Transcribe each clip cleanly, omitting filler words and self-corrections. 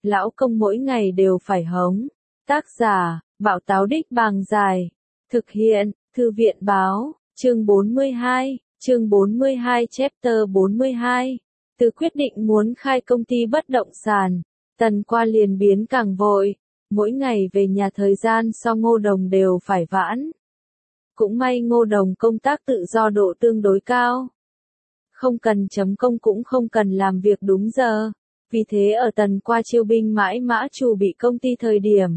lão công mỗi ngày đều phải hống. Tác giả, Bảo Táo Đích Bàng Dài. Thực hiện, Thư viện Báo, chương 42, chương 42 chapter 42. Từ quyết định muốn khai công ty bất động sản, Tần Qua liền biến càng vội. Mỗi ngày về nhà thời gian so Ngô Đồng đều phải vãn. Cũng may Ngô Đồng công tác tự do độ tương đối cao. Không cần chấm công cũng không cần làm việc đúng giờ. Vì thế ở Tần Qua chiêu binh mãi mã chủ bị công ty thời điểm,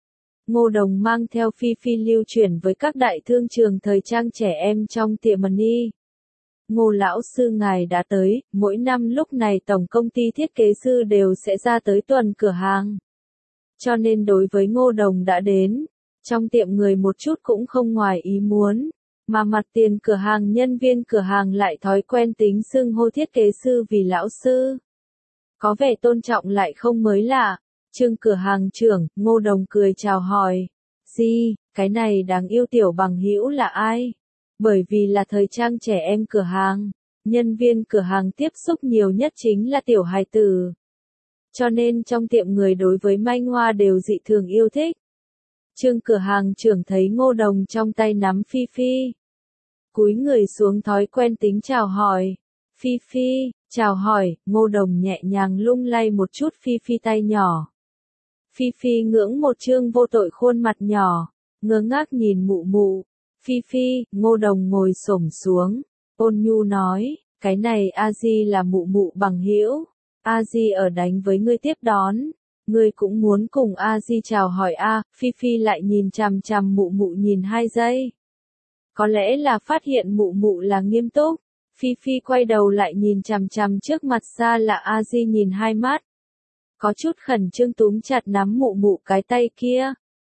Ngô Đồng mang theo Phi Phi lưu chuyển với các đại thương trường thời trang trẻ em trong tiệm Money. Ngô lão sư ngài đã tới, mỗi năm lúc này tổng công ty thiết kế sư đều sẽ ra tới tuần cửa hàng. Cho nên đối với Ngô Đồng đã đến, trong tiệm người một chút cũng không ngoài ý muốn, mà mặt tiền cửa hàng nhân viên cửa hàng lại thói quen tính xưng hô thiết kế sư vì lão sư. Có vẻ tôn trọng lại không mới lạ. Trương cửa hàng trưởng, Ngô Đồng cười chào hỏi. Gì, cái này đáng yêu tiểu bằng hữu là ai? Bởi vì là thời trang trẻ em cửa hàng, nhân viên cửa hàng tiếp xúc nhiều nhất chính là tiểu hài tử. Cho nên trong tiệm người đối với manh hoa đều dị thường yêu thích. Trương cửa hàng trưởng thấy Ngô Đồng trong tay nắm Phi Phi. Cúi người xuống thói quen tính chào hỏi. Phi Phi, chào hỏi, Ngô Đồng nhẹ nhàng lung lay một chút Phi Phi tay nhỏ. Phi Phi ngưỡng một trương vô tội khuôn mặt nhỏ, ngơ ngác nhìn mụ mụ. Phi Phi, Ngô Đồng ngồi xổm xuống, ôn nhu nói, cái này A Di là mụ mụ bằng hữu, A Di ở đánh với ngươi tiếp đón, ngươi cũng muốn cùng A Di chào hỏi a. Phi Phi lại nhìn chằm chằm mụ mụ nhìn 2 giây. Có lẽ là phát hiện mụ mụ là nghiêm túc, Phi Phi quay đầu lại nhìn chằm chằm trước mặt xa là A Di nhìn 2 mắt. Có chút khẩn trương túm chặt nắm mụ mụ cái tay kia.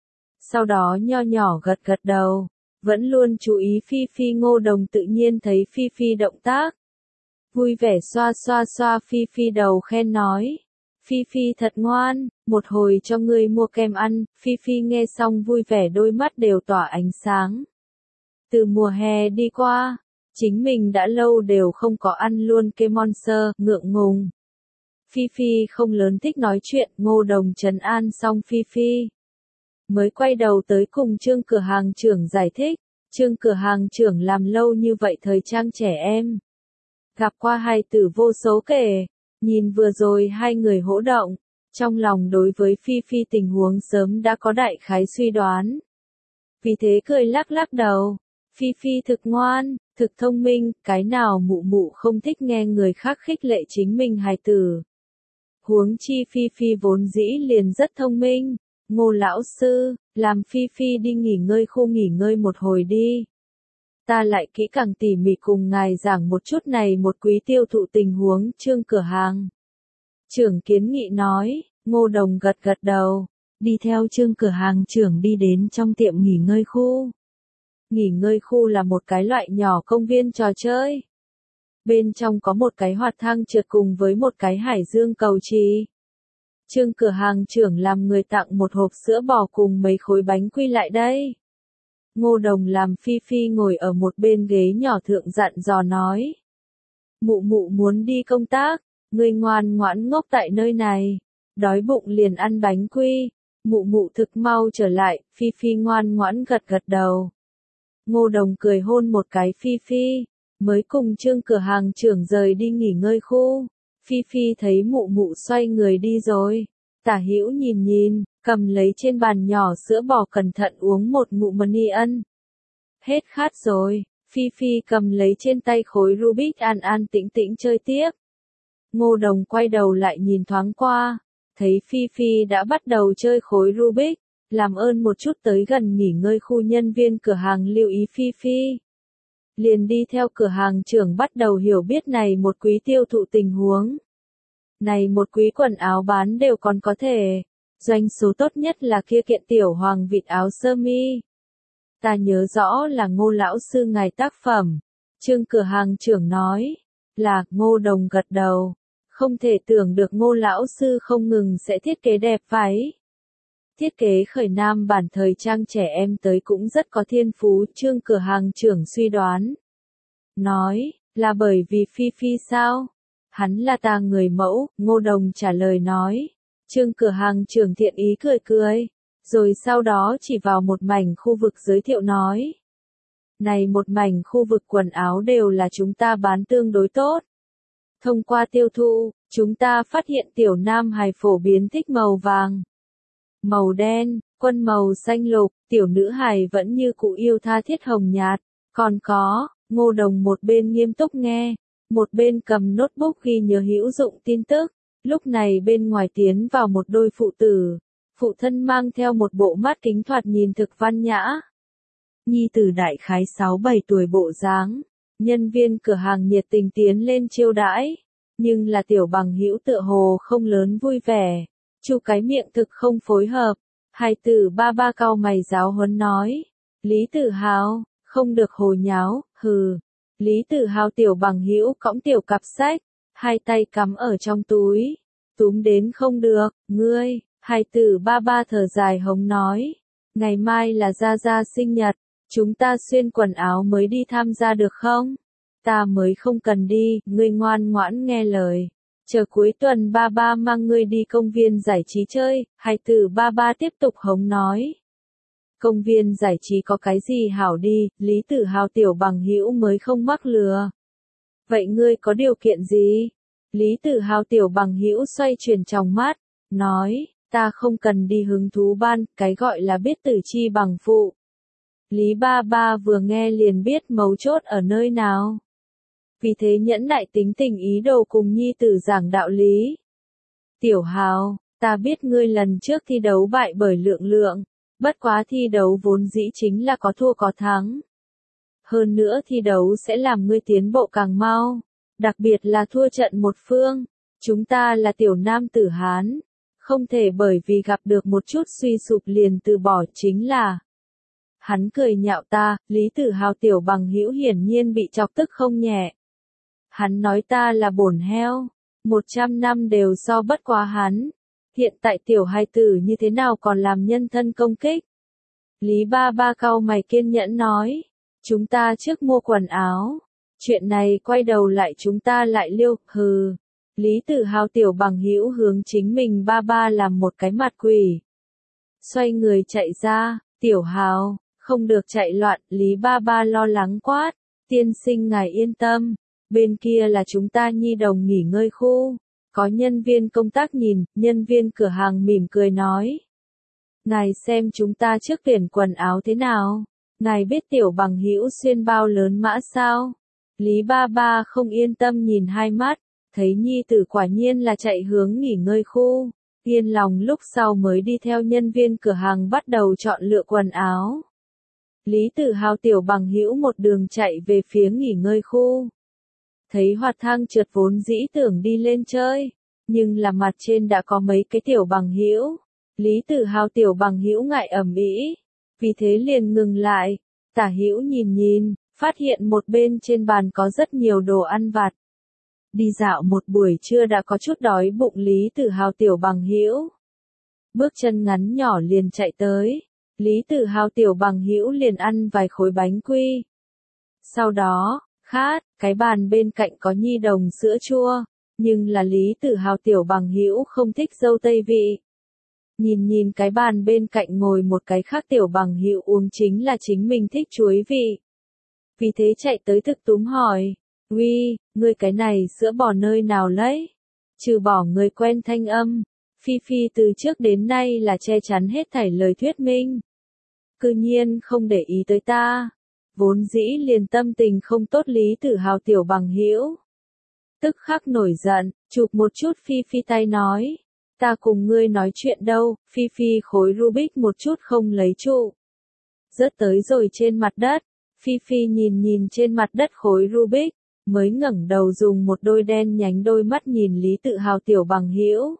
Sau đó nho nhỏ gật gật đầu, vẫn luôn chú ý Phi Phi. Ngô Đồng tự nhiên thấy Phi Phi động tác. Vui vẻ xoa xoa xoa Phi Phi đầu khen nói. Phi Phi thật ngoan, một hồi cho ngươi mua kem ăn. Phi Phi nghe xong vui vẻ đôi mắt đều tỏa ánh sáng. Từ mùa hè đi qua, chính mình đã lâu đều không có ăn luôn kem Monster, ngượng ngùng. Phi Phi không lớn thích nói chuyện, Ngô Đồng trấn an xong Phi Phi. Mới quay đầu tới cùng Trương cửa hàng trưởng giải thích, Trương cửa hàng trưởng làm lâu như vậy thời trang trẻ em. Gặp qua hài tử vô số kể, nhìn vừa rồi 2 người hỗ động, trong lòng đối với Phi Phi tình huống sớm đã có đại khái suy đoán. Vì thế cười lắc lắc đầu, Phi Phi thực ngoan, thực thông minh, cái nào mụ mụ không thích nghe người khác khích lệ chính mình hài tử. Huống chi Phi Phi vốn dĩ liền rất thông minh. Ngô lão sư, làm Phi Phi đi nghỉ ngơi khu nghỉ ngơi một hồi đi. Ta lại kỹ càng tỉ mỉ cùng ngài giảng một chút này một quý tiêu thụ tình huống. Trương cửa hàng trưởng kiến nghị nói. Ngô Đồng gật gật đầu, đi theo Trương cửa hàng trưởng đi đến trong tiệm nghỉ ngơi khu. Nghỉ ngơi khu là một cái loại nhỏ công viên trò chơi. Bên trong có một cái hoạt thang trượt cùng với một cái hải dương cầu trì. Trương cửa hàng trưởng làm người tặng một hộp sữa bò cùng mấy khối bánh quy lại đây. Ngô Đồng làm Phi Phi ngồi ở một bên ghế nhỏ thượng dặn dò nói. Mụ mụ muốn đi công tác, ngươi ngoan ngoãn ngốc tại nơi này, đói bụng liền ăn bánh quy, mụ mụ thực mau trở lại. Phi Phi ngoan ngoãn gật gật đầu. Ngô Đồng cười hôn một cái Phi Phi, mới cùng Trương cửa hàng trưởng rời đi nghỉ ngơi khu. Phi Phi thấy mụ mụ xoay người đi rồi, tả hữu nhìn nhìn, cầm lấy trên bàn nhỏ sữa bò cẩn thận uống một ngụm Money ân. Hết khát rồi, Phi Phi cầm lấy trên tay khối Rubik an an tĩnh tĩnh chơi tiếp. Ngô Đồng quay đầu lại nhìn thoáng qua, thấy Phi Phi đã bắt đầu chơi khối Rubik, làm ơn một chút tới gần nghỉ ngơi khu. Nhân viên cửa hàng lưu ý Phi Phi. Liền đi theo cửa hàng trưởng bắt đầu hiểu biết này một quý tiêu thụ tình huống. Này một quý quần áo bán đều còn có thể. Doanh số tốt nhất là kia kiện tiểu hoàng vịt áo sơ mi. Ta nhớ rõ là Ngô lão sư ngài tác phẩm. Trương cửa hàng trưởng nói. Là. Ngô Đồng gật đầu. Không thể tưởng được Ngô lão sư không ngừng sẽ thiết kế đẹp váy. Thiết kế khởi nam bản thời trang trẻ em tới cũng rất có thiên phú. Trương cửa hàng trưởng suy đoán. Nói, là bởi vì Phi Phi sao? Hắn là ta người mẫu. Ngô Đồng trả lời nói. Trương cửa hàng trưởng thiện ý cười cười, rồi sau đó chỉ vào một mảnh khu vực giới thiệu nói. Này một mảnh khu vực quần áo đều là chúng ta bán tương đối tốt. Thông qua tiêu thụ, chúng ta phát hiện tiểu nam hài phổ biến thích màu vàng, màu đen, quân màu xanh lục, tiểu nữ hài vẫn như cũ yêu tha thiết hồng nhạt. Còn có, Ngô Đồng một bên nghiêm túc nghe, một bên cầm notebook ghi nhớ hữu dụng tin tức. Lúc này bên ngoài tiến vào một đôi phụ tử, phụ thân mang theo một bộ mắt kính thoạt nhìn thực văn nhã. Nhi tử đại khái 6-7 tuổi bộ dáng, nhân viên cửa hàng nhiệt tình tiến lên chiêu đãi, nhưng là tiểu bằng hữu tựa hồ không lớn vui vẻ, chu cái miệng thực không phối hợp. Hai tử ba ba cau mày giáo huấn nói, Lý Tử Hào, không được hồ nháo, hừ. Lý Tử Hào tiểu bằng hữu cõng tiểu cặp sách, hai tay cắm ở trong túi, túm đến không được, ngươi. Hai tử ba ba thở dài hống nói, ngày mai là Gia Gia sinh nhật, chúng ta xuyên quần áo mới đi tham gia được không? Ta mới không cần đi, ngươi ngoan ngoãn nghe lời. Chờ cuối tuần ba ba mang ngươi đi công viên giải trí chơi. Hai tử ba ba tiếp tục hống nói. Công viên giải trí có cái gì hảo đi, Lý Tử Hào tiểu bằng hữu mới không mắc lừa. Vậy ngươi có điều kiện gì? Lý Tử Hào tiểu bằng hữu xoay chuyển trong mắt, nói, ta không cần đi hứng thú ban, cái gọi là biết tử chi bằng phụ. Lý ba ba vừa nghe liền biết mấu chốt ở nơi nào. Vì thế nhẫn nại tính tình ý đồ cùng nhi tử giảng đạo lý. Tiểu Hào, ta biết ngươi lần trước thi đấu bại bởi Lượng Lượng, bất quá thi đấu vốn dĩ chính là có thua có thắng. Hơn nữa thi đấu sẽ làm ngươi tiến bộ càng mau, đặc biệt là thua trận một phương. Chúng ta là tiểu nam tử Hán, không thể bởi vì gặp được một chút suy sụp liền từ bỏ chính là. Hắn cười nhạo ta, Lý Tử Hào tiểu bằng hữu hiển nhiên bị chọc tức không nhẹ. Hắn nói ta là bổn heo, 100 năm đều so bất quá hắn. Hiện tại tiểu hài tử như thế nào còn làm nhân thân công kích? Lý ba ba cau mày kiên nhẫn nói, chúng ta trước mua quần áo, chuyện này quay đầu lại chúng ta lại liêu, hừ. Lý Tử Hào tiểu bằng hữu hướng chính mình ba ba làm một cái mặt quỷ. Xoay người chạy ra, Tiểu Hào, không được chạy loạn, Lý ba ba lo lắng quát, tiên sinh ngài yên tâm, bên kia là chúng ta nhi đồng nghỉ ngơi khu. Có nhân viên công tác nhìn, nhân viên cửa hàng mỉm cười nói. Ngài xem chúng ta trước tuyển quần áo thế nào? Ngài biết tiểu bằng hữu xuyên bao lớn mã sao? Lý ba ba không yên tâm nhìn hai mắt, thấy nhi tử quả nhiên là chạy hướng nghỉ ngơi khu. Yên lòng lúc sau mới đi theo nhân viên cửa hàng bắt đầu chọn lựa quần áo. Lý Tử Hào tiểu bằng hữu một đường chạy về phía nghỉ ngơi khu. Thấy hoạt thang trượt vốn dĩ tưởng đi lên chơi, nhưng là mặt trên đã có mấy cái tiểu bằng hữu. Lý Tử Hào tiểu bằng hữu ngại ầm ĩ, vì thế liền ngừng lại, tả hữu nhìn nhìn, phát hiện một bên trên bàn có rất nhiều đồ ăn vặt. Đi dạo một buổi trưa đã có chút đói bụng Lý Tử Hào tiểu bằng hữu. Bước chân ngắn nhỏ liền chạy tới, Lý Tử Hào tiểu bằng hữu liền ăn vài khối bánh quy. Sau đó, khát, cái bàn bên cạnh có nhi đồng sữa chua, nhưng là Lý Tử Hào tiểu bằng hữu không thích dâu tây vị. Nhìn nhìn cái bàn bên cạnh ngồi một cái khác tiểu bằng hữu uống chính là chính mình thích chuối vị. Vì thế chạy tới thực túm hỏi, uy, ngươi cái này sữa bò nơi nào lấy? Trừ bỏ người quen thanh âm, Phi Phi từ trước đến nay là che chắn hết thảy lời thuyết minh. Cư nhiên không để ý tới ta. Vốn dĩ liền tâm tình không tốt Lý Tử Hào tiểu bằng hữu. Tức khắc nổi giận, chụp một chút Phi Phi tay nói. Ta cùng ngươi nói chuyện đâu, Phi Phi khối Rubik một chút không lấy trụ. Rớt tới rồi trên mặt đất, Phi Phi nhìn nhìn trên mặt đất khối Rubik, mới ngẩng đầu dùng một đôi đen nhánh đôi mắt nhìn Lý Tử Hào tiểu bằng hữu.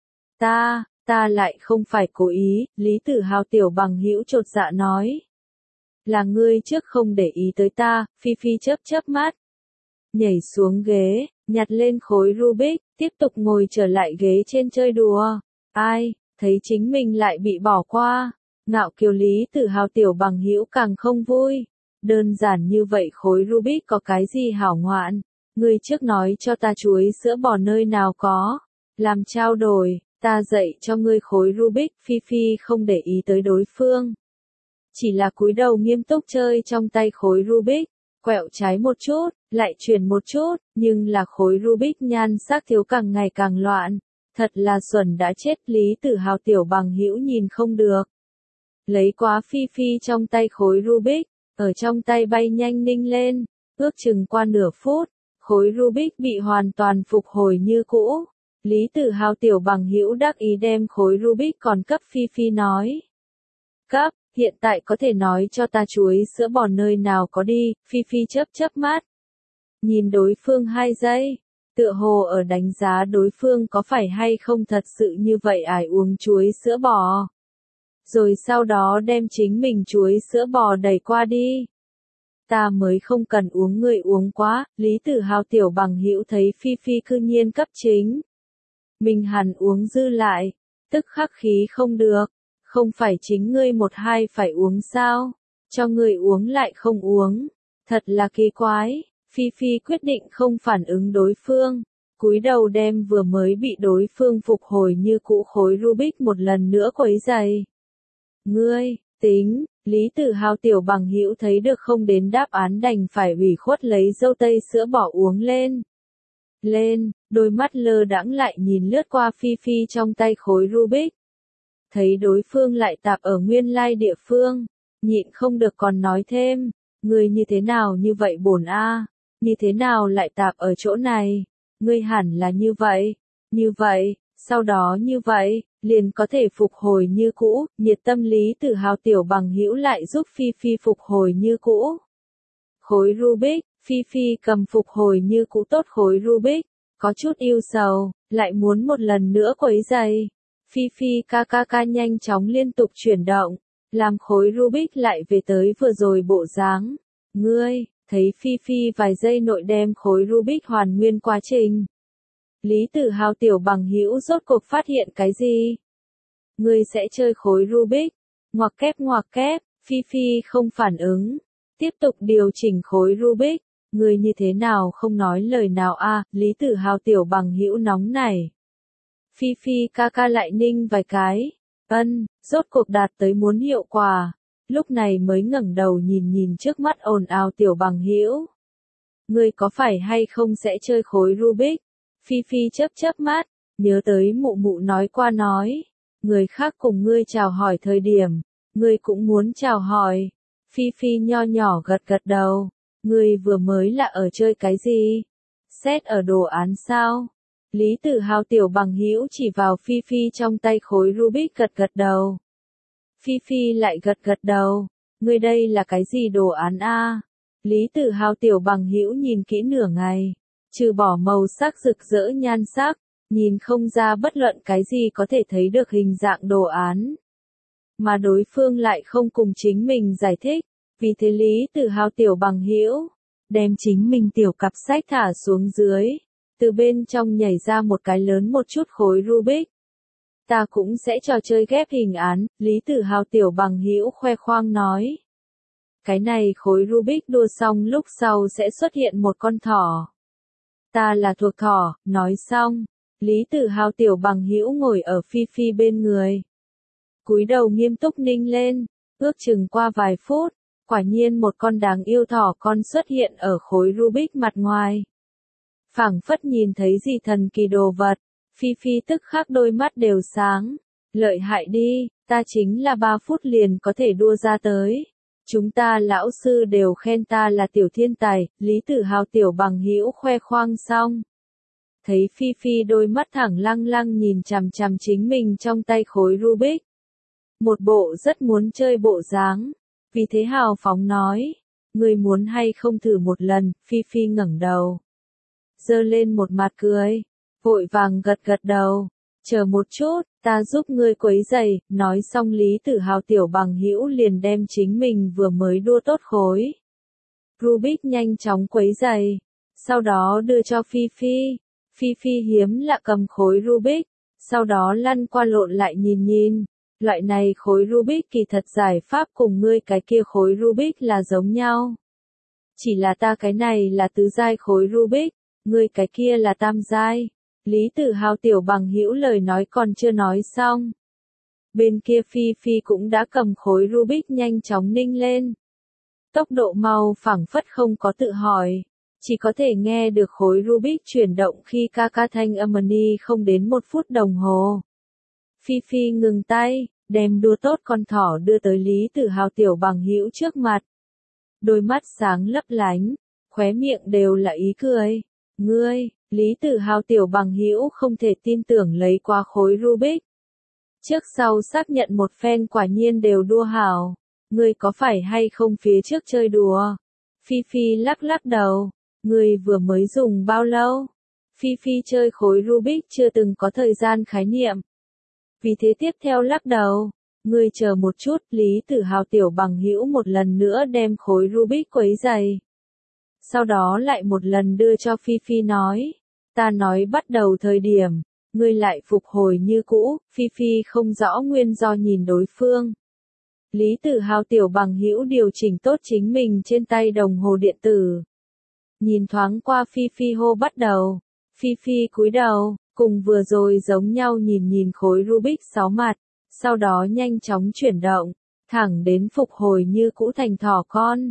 Ta lại không phải cố ý, Lý Tử Hào tiểu bằng hữu chột dạ nói. Là ngươi trước không để ý tới ta, Phi Phi chớp mắt. Nhảy xuống ghế, nhặt lên khối Rubik, tiếp tục ngồi trở lại ghế trên chơi đùa. Ai, thấy chính mình lại bị bỏ qua. Ngạo kiều Lý Tử Hào tiểu bằng hữu càng không vui. Đơn giản như vậy khối Rubik có cái gì hảo ngoạn. Ngươi trước nói cho ta chuối sữa bò nơi nào có. Làm trao đổi, Ta dạy cho ngươi khối Rubik, Phi Phi không để ý tới đối phương. Chỉ là cúi đầu nghiêm túc chơi trong tay khối Rubik, quẹo trái một chút, lại chuyển một chút, nhưng là khối Rubik nhan sắc thiếu càng ngày càng loạn. Thật là xuẩn đã chết, Lý Tử Hào tiểu bằng hữu nhìn không được. Lấy quá Phi Phi trong tay khối Rubik, ở trong tay bay nhanh ninh lên, ước chừng qua nửa phút, khối Rubik bị hoàn toàn phục hồi như cũ. Lý Tử Hào tiểu bằng hữu đắc ý đem khối Rubik còn cấp Phi Phi nói. Cấp, hiện tại có thể nói cho ta chuối sữa bò nơi nào có đi, Phi Phi chớp chớp mắt. Nhìn đối phương 2 giây, tựa hồ ở đánh giá đối phương có phải hay không thật sự như vậy ải uống chuối sữa bò. Rồi sau đó đem chính mình chuối sữa bò đẩy qua đi. Ta mới không cần uống, người uống quá, Lý Tử Hào tiểu bằng hữu thấy Phi Phi cư nhiên cấp chính. Mình hẳn uống dư lại, tức khắc khí không được, không phải chính ngươi một hai phải uống sao, cho người uống lại không uống, thật là kỳ quái. Phi Phi quyết định không phản ứng đối phương, cúi đầu đem vừa mới bị đối phương phục hồi như cũ khối Rubik một lần nữa quấy giày. Ngươi, tính, Lý Tử Hào tiểu bằng hữu thấy được không đến đáp án đành phải ủy khuất lấy dâu tây sữa bỏ uống lên. Đôi mắt lơ đãng lại nhìn lướt qua Phi Phi trong tay khối Rubik. Thấy đối phương lại tạp ở nguyên lai địa phương, nhịn không được còn nói thêm, ngươi như thế nào như vậy bổn a, như thế nào lại tạp ở chỗ này, ngươi hẳn là như vậy, sau đó như vậy, liền có thể phục hồi như cũ, nhiệt tâm Lý Tử Hào tiểu bằng hữu lại giúp Phi Phi phục hồi như cũ. Khối Rubik, Phi Phi cầm phục hồi như cũ tốt khối Rubik, có chút yêu sầu, lại muốn một lần nữa quấy giày. Phi Phi ca nhanh chóng liên tục chuyển động, làm khối Rubik lại về tới vừa rồi bộ dáng. Ngươi, thấy Phi Phi vài giây nội đem khối Rubik hoàn nguyên quá trình. Lý Tử Hào tiểu bằng hữu rốt cuộc phát hiện cái gì? Ngươi sẽ chơi khối Rubik, ngoặc kép, Phi Phi không phản ứng. Tiếp tục điều chỉnh khối Rubik, ngươi như thế nào không nói lời nào a, Lý Tử Hào tiểu bằng hữu nóng này. Phi Phi ca lại ninh vài cái, rốt cuộc đạt tới muốn hiệu quả, lúc này mới ngẩng đầu nhìn trước mắt ồn ào tiểu bằng hữu. Ngươi có phải hay không sẽ chơi khối Rubik? Phi Phi chớp mắt, nhớ tới mụ mụ nói qua nói, người khác cùng ngươi chào hỏi thời điểm, ngươi cũng muốn chào hỏi. Phi Phi nho nhỏ gật đầu, ngươi vừa mới là ở chơi cái gì? Xét ở đồ án sao? Lý Tử Hào tiểu bằng hữu chỉ vào Phi Phi trong tay khối Rubik gật đầu. Phi Phi lại gật đầu, ngươi đây là cái gì đồ án a? Lý Tử Hào tiểu bằng hữu nhìn kỹ nửa ngày, trừ bỏ màu sắc rực rỡ nhan sắc, nhìn không ra bất luận cái gì có thể thấy được hình dạng đồ án. Mà đối phương lại không cùng chính mình giải thích, vì thế Lý Tử Hào tiểu bằng hữu đem chính mình tiểu cặp sách thả xuống dưới, từ bên trong nhảy ra một cái lớn một chút khối Rubik. Ta cũng sẽ trò chơi ghép hình án, Lý Tử Hào tiểu bằng hữu khoe khoang nói. Cái này khối Rubik đua xong lúc sau sẽ xuất hiện một con thỏ. Ta là thuộc thỏ, nói xong, Lý Tử Hào tiểu bằng hữu ngồi ở Phi Phi bên người. Cúi đầu nghiêm túc ninh lên, ước chừng qua vài phút, quả nhiên một con đáng yêu thỏ con xuất hiện ở khối Rubik mặt ngoài. Phảng phất nhìn thấy gì thần kỳ đồ vật, Phi Phi tức khắc đôi mắt đều sáng. Lợi hại đi, ta chính là 3 phút liền có thể đua ra tới. Chúng ta lão sư đều khen ta là tiểu thiên tài, Lý Tử Hào tiểu bằng hữu khoe khoang xong. Thấy Phi Phi đôi mắt thẳng lăng nhìn chằm chính mình trong tay khối Rubik. Một bộ rất muốn chơi bộ dáng, vì thế hào phóng nói, ngươi muốn hay không thử một lần, Phi Phi ngẩng đầu. Giơ lên một mặt cười, vội vàng gật đầu, chờ một chút, ta giúp ngươi quấy giày, nói xong Lý Tử Hào tiểu bằng hữu liền đem chính mình vừa mới đua tốt khối Rubik nhanh chóng quấy giày, sau đó đưa cho Phi Phi. Phi Phi hiếm lạ cầm khối Rubik, sau đó lăn qua lộn lại nhìn, loại này khối Rubik kỳ thật giải pháp cùng ngươi cái kia khối Rubik là giống nhau. Chỉ là ta cái này là tứ giai khối Rubik, ngươi cái kia là tam giai. Lý Tử Hào tiểu bằng hữu lời nói còn chưa nói xong. Bên kia Phi Phi cũng đã cầm khối Rubik nhanh chóng ninh lên. Tốc độ mau phảng phất không có tự hỏi. Chỉ có thể nghe được khối Rubik chuyển động khi ca ca thanh âm ni không đến 1 phút đồng hồ. Phi Phi ngừng tay, đem đua tốt con thỏ đưa tới Lý Tử Hào tiểu bằng hữu trước mặt. Đôi mắt sáng lấp lánh, khóe miệng đều là ý cười. Ngươi, Lý Tử Hào tiểu bằng hữu không thể tin tưởng lấy qua khối Rubik. Trước sau xác nhận một phen quả nhiên đều đua hảo. Ngươi có phải hay không phía trước chơi đùa? Phi Phi lắc lắc đầu. Ngươi vừa mới dùng bao lâu? Phi Phi chơi khối Rubik chưa từng có thời gian khái niệm. Vì thế tiếp theo lắc đầu. Ngươi chờ một chút, Lý Tử Hào tiểu bằng hữu một lần nữa đem khối Rubik quấy giày. Sau đó lại một lần đưa cho Phi Phi nói. Ta nói bắt đầu thời điểm, ngươi lại phục hồi như cũ. Phi Phi không rõ nguyên do nhìn đối phương. Lý Tử Hào tiểu bằng hữu điều chỉnh tốt chính mình trên tay đồng hồ điện tử. Nhìn thoáng qua Phi Phi hô bắt đầu. Phi Phi cúi đầu, cùng vừa rồi giống nhau nhìn khối Rubik 6 mặt, sau đó nhanh chóng chuyển động, thẳng đến phục hồi như cũ thành thỏ con.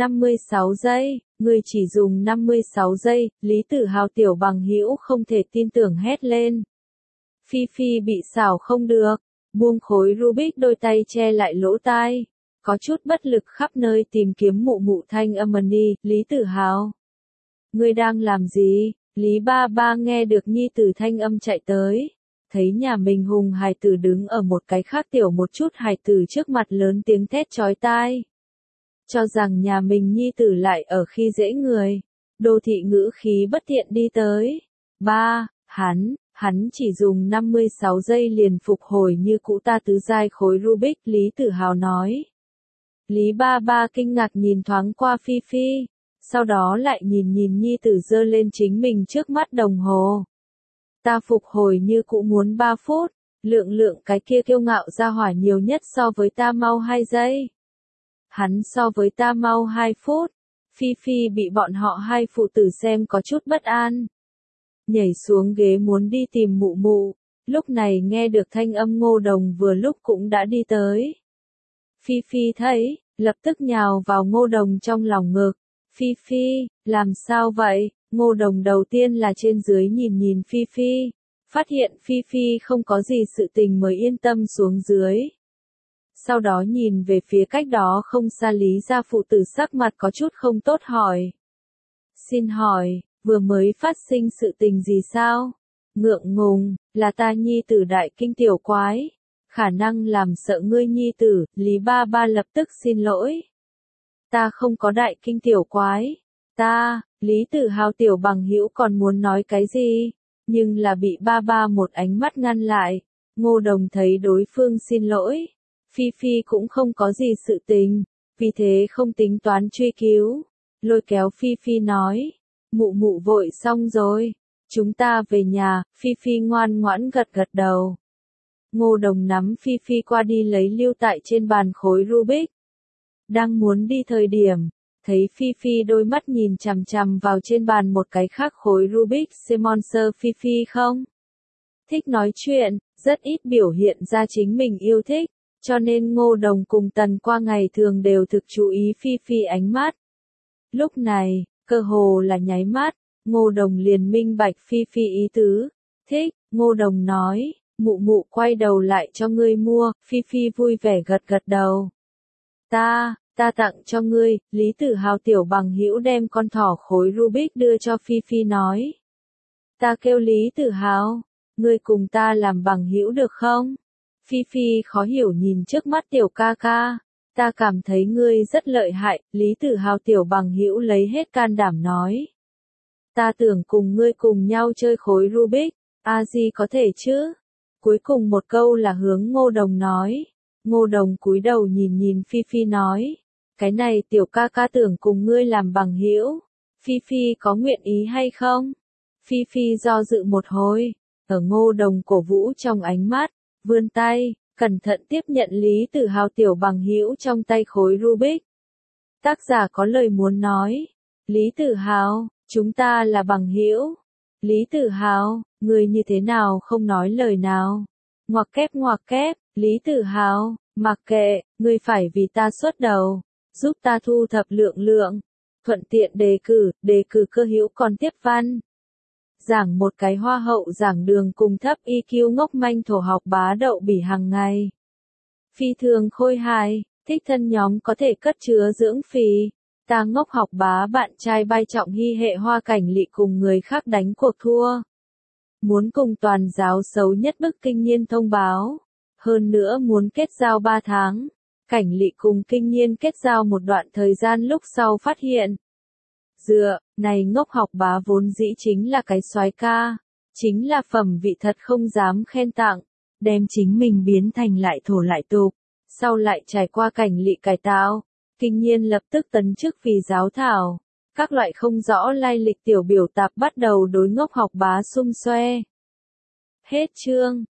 56 giây, ngươi chỉ dùng 56 giây, Lý Tử Hào tiểu bằng hữu không thể tin tưởng hét lên. Phi Phi bị xảo không được, buông khối Rubik đôi tay che lại lỗ tai, có chút bất lực khắp nơi tìm kiếm mụ mụ thanh âm ni, Lý Tử Hào. Ngươi đang làm gì? Lý Ba Ba nghe được nhi tử thanh âm chạy tới, thấy nhà mình hùng hài tử đứng ở một cái khác tiểu một chút hài tử trước mặt lớn tiếng thét chói tai. Cho rằng nhà mình nhi tử lại ở khi dễ người, Đô thị ngữ khí bất thiện đi tới. Ba, hắn chỉ dùng 56 giây liền phục hồi như cũ ta tứ giai khối Rubik, Lý Tử Hào nói. Lý Ba Ba kinh ngạc nhìn thoáng qua Phi Phi, sau đó lại nhìn nhi tử giơ lên chính mình trước mắt đồng hồ. Ta phục hồi như cũ muốn 3 phút, lượng cái kia kiêu ngạo ra hỏa nhiều nhất so với ta mau 2 giây. Hắn so với ta mau 2 phút. Phi Phi bị bọn họ hai phụ tử xem có chút bất an. Nhảy xuống ghế muốn đi tìm mụ mụ, lúc này nghe được thanh âm Ngô Đồng vừa lúc cũng đã đi tới. Phi Phi thấy, lập tức nhào vào Ngô Đồng trong lòng ngực. Phi Phi, làm sao vậy? Ngô Đồng đầu tiên là trên dưới nhìn Phi Phi, phát hiện Phi Phi không có gì sự tình mới yên tâm xuống dưới. Sau đó nhìn về phía cách đó không xa Lý gia phụ tử sắc mặt có chút không tốt hỏi. Xin hỏi, vừa mới phát sinh sự tình gì sao? Ngượng ngùng, là ta nhi tử đại kinh tiểu quái. Khả năng làm sợ ngươi nhi tử, Lý Ba Ba lập tức xin lỗi. Ta không có đại kinh tiểu quái. Lý Tử Hào tiểu bằng hữu còn muốn nói cái gì? Nhưng là bị Ba Ba một ánh mắt ngăn lại. Ngô Đồng thấy đối phương xin lỗi. Phi Phi cũng không có gì sự tình, vì thế không tính toán truy cứu. Lôi kéo Phi Phi nói, mụ mụ vội xong rồi, chúng ta về nhà. Phi Phi ngoan ngoãn gật đầu. Ngô Đồng nắm Phi Phi qua đi lấy lưu tại trên bàn khối Rubik. Đang muốn đi thời điểm, thấy Phi Phi đôi mắt nhìn chằm chằm vào trên bàn một cái khác khối Rubik. Monster Phi Phi không thích nói chuyện, rất ít biểu hiện ra chính mình yêu thích. Cho nên Ngô Đồng cùng Tần Qua ngày thường đều thực chú ý Phi Phi ánh mắt. Lúc này, cơ hồ là nháy mắt, Ngô Đồng liền minh bạch Phi Phi ý tứ. Thích, Ngô Đồng nói, mụ mụ quay đầu lại cho ngươi mua. Phi Phi vui vẻ gật đầu. Ta tặng cho ngươi. Lý Tử Hào tiểu bằng hữu đem con thỏ khối Rubik đưa cho Phi Phi nói. Ta kêu Lý Tử Hào, ngươi cùng ta làm bằng hữu được không? Phi Phi khó hiểu nhìn trước mắt tiểu ca ca. Ta cảm thấy ngươi rất lợi hại. Lý Tử Hào tiểu bằng hữu lấy hết can đảm nói. Ta tưởng cùng ngươi cùng nhau chơi khối Rubik. Gì có thể chứ? Cuối cùng một câu là hướng Ngô Đồng nói. Ngô Đồng cúi đầu nhìn Phi Phi nói. Cái này tiểu ca ca tưởng cùng ngươi làm bằng hữu. Phi Phi có nguyện ý hay không? Phi Phi do dự một hồi. Ở Ngô Đồng cổ vũ trong ánh mắt, vươn tay, cẩn thận tiếp nhận Lý Tử Hào tiểu bằng hữu trong tay khối Rubik. Tác giả có lời muốn nói. Lý Tử Hào, chúng ta là bằng hữu. Lý Tự Hào, người như thế nào không nói lời nào. Ngoặc kép, Lý Tự Hào, mặc kệ, ngươi phải vì ta xuất đầu, giúp ta thu thập lượng, thuận tiện đề cử cơ hữu còn tiếp văn. Giảng một cái hoa hậu giảng đường cùng thấp EQ ngốc manh thổ học bá đậu bỉ hàng ngày. Phi thường khôi hài, thích thân nhóm có thể cất chứa dưỡng phì. Ta ngốc học bá bạn trai bai trọng hy hệ hoa cảnh lị cùng người khác đánh cuộc thua. Muốn cùng toàn giáo xấu nhất bức kinh nhiên thông báo. Hơn nữa muốn kết giao 3 tháng. Cảnh lị cùng kinh nhiên kết giao một đoạn thời gian lúc sau phát hiện. Này ngốc học bá vốn dĩ chính là cái soái ca. Chính là phẩm vị thật không dám khen tặng. Đem chính mình biến thành lại thổ lại tục. Sau lại trải qua cảnh lị cải tạo. Kinh nhiên lập tức tấn chức vì giáo thảo. Các loại không rõ lai lịch tiểu biểu tạp bắt đầu đối ngốc học bá xung xoe. Hết chương.